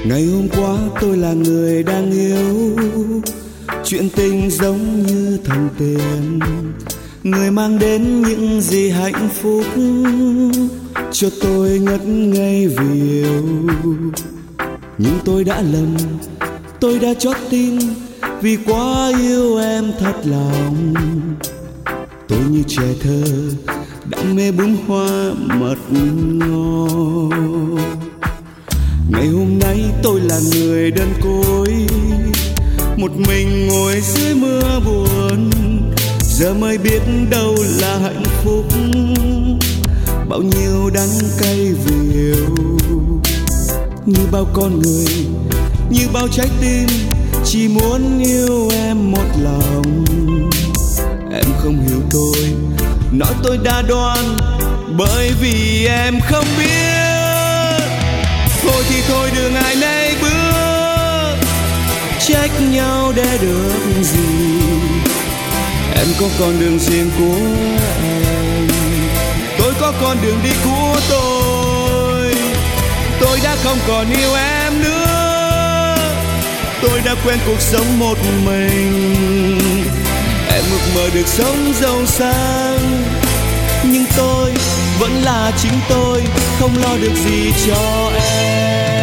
Ngày hôm qua tôi là người đang yêu, chuyện tình giống như thần tiên, người mang đến những gì hạnh phúc cho tôi ngất ngây vì yêu. Nhưng tôi đã lầm, tôi đã chót tin vì quá yêu em thật lòng. Tôi như trẻ thơ đam mê bướm hoa mật ngọt. Ngày hôm nay tôi là người đơn côi, một mình ngồi dưới mưa buồn. Giờ mới biết đâu là hạnh phúc, bao nhiêu đắng cay vì yêu. Như bao con người, như bao trái tim, chỉ muốn yêu em một lòng. Em không hiểu tôi, nói tôi đã đoán, bởi vì em không biết. Thôi thì thôi đường ai nấy bước, trách nhau để được gì. Em có con đường riêng của em, tôi có con đường đi của tôi. Tôi đã không còn yêu em nữa, tôi đã quen cuộc sống một mình. Em ước mơ được sống giàu sang, nhưng tôi vẫn là chính tôi, không lo được gì cho em.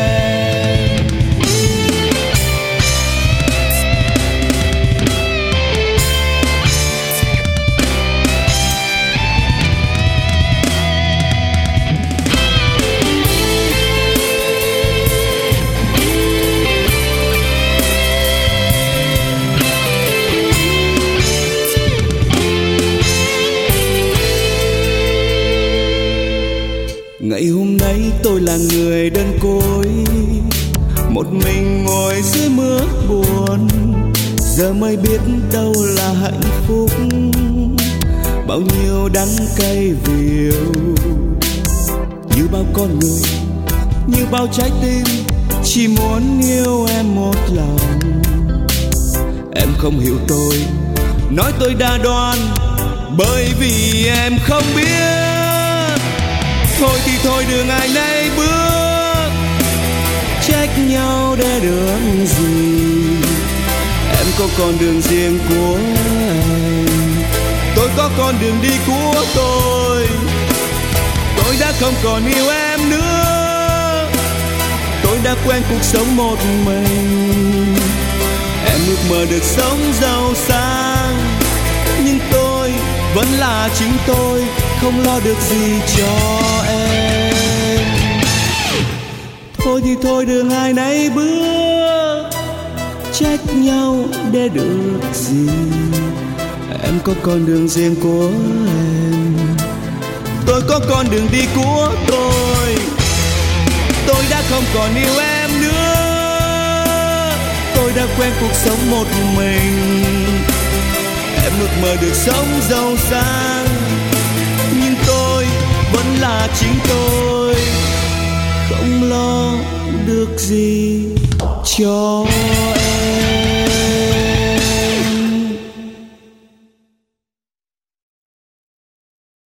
Ngày hôm nay tôi là người đơn côi, một mình ngồi dưới mưa buồn. Giờ mới biết đâu là hạnh phúc, bao nhiêu đắng cay vì yêu. Như bao con người, như bao trái tim, chỉ muốn yêu em một lòng. Em không hiểu tôi, nói tôi đã đoán, bởi vì em không biết. Thôi thì thôi đường ai nấy bước, trách nhau để được gì. Em có con đường riêng của em, tôi có con đường đi của tôi. Tôi đã không còn yêu em nữa, tôi đã quen cuộc sống một mình. Em ước mơ được sống giàu sang, nhưng tôi vẫn là chính tôi, không lo được gì cho em. Thôi thì thôi đường ai nấy bước, trách nhau để được gì. Em có con đường riêng của em, tôi có con đường đi của tôi. Tôi đã không còn yêu em nữa, tôi đã quen cuộc sống một mình. Em ước mơ được sống giàu sang, nhưng tôi vẫn là chính tôi, không lo được gì cho em.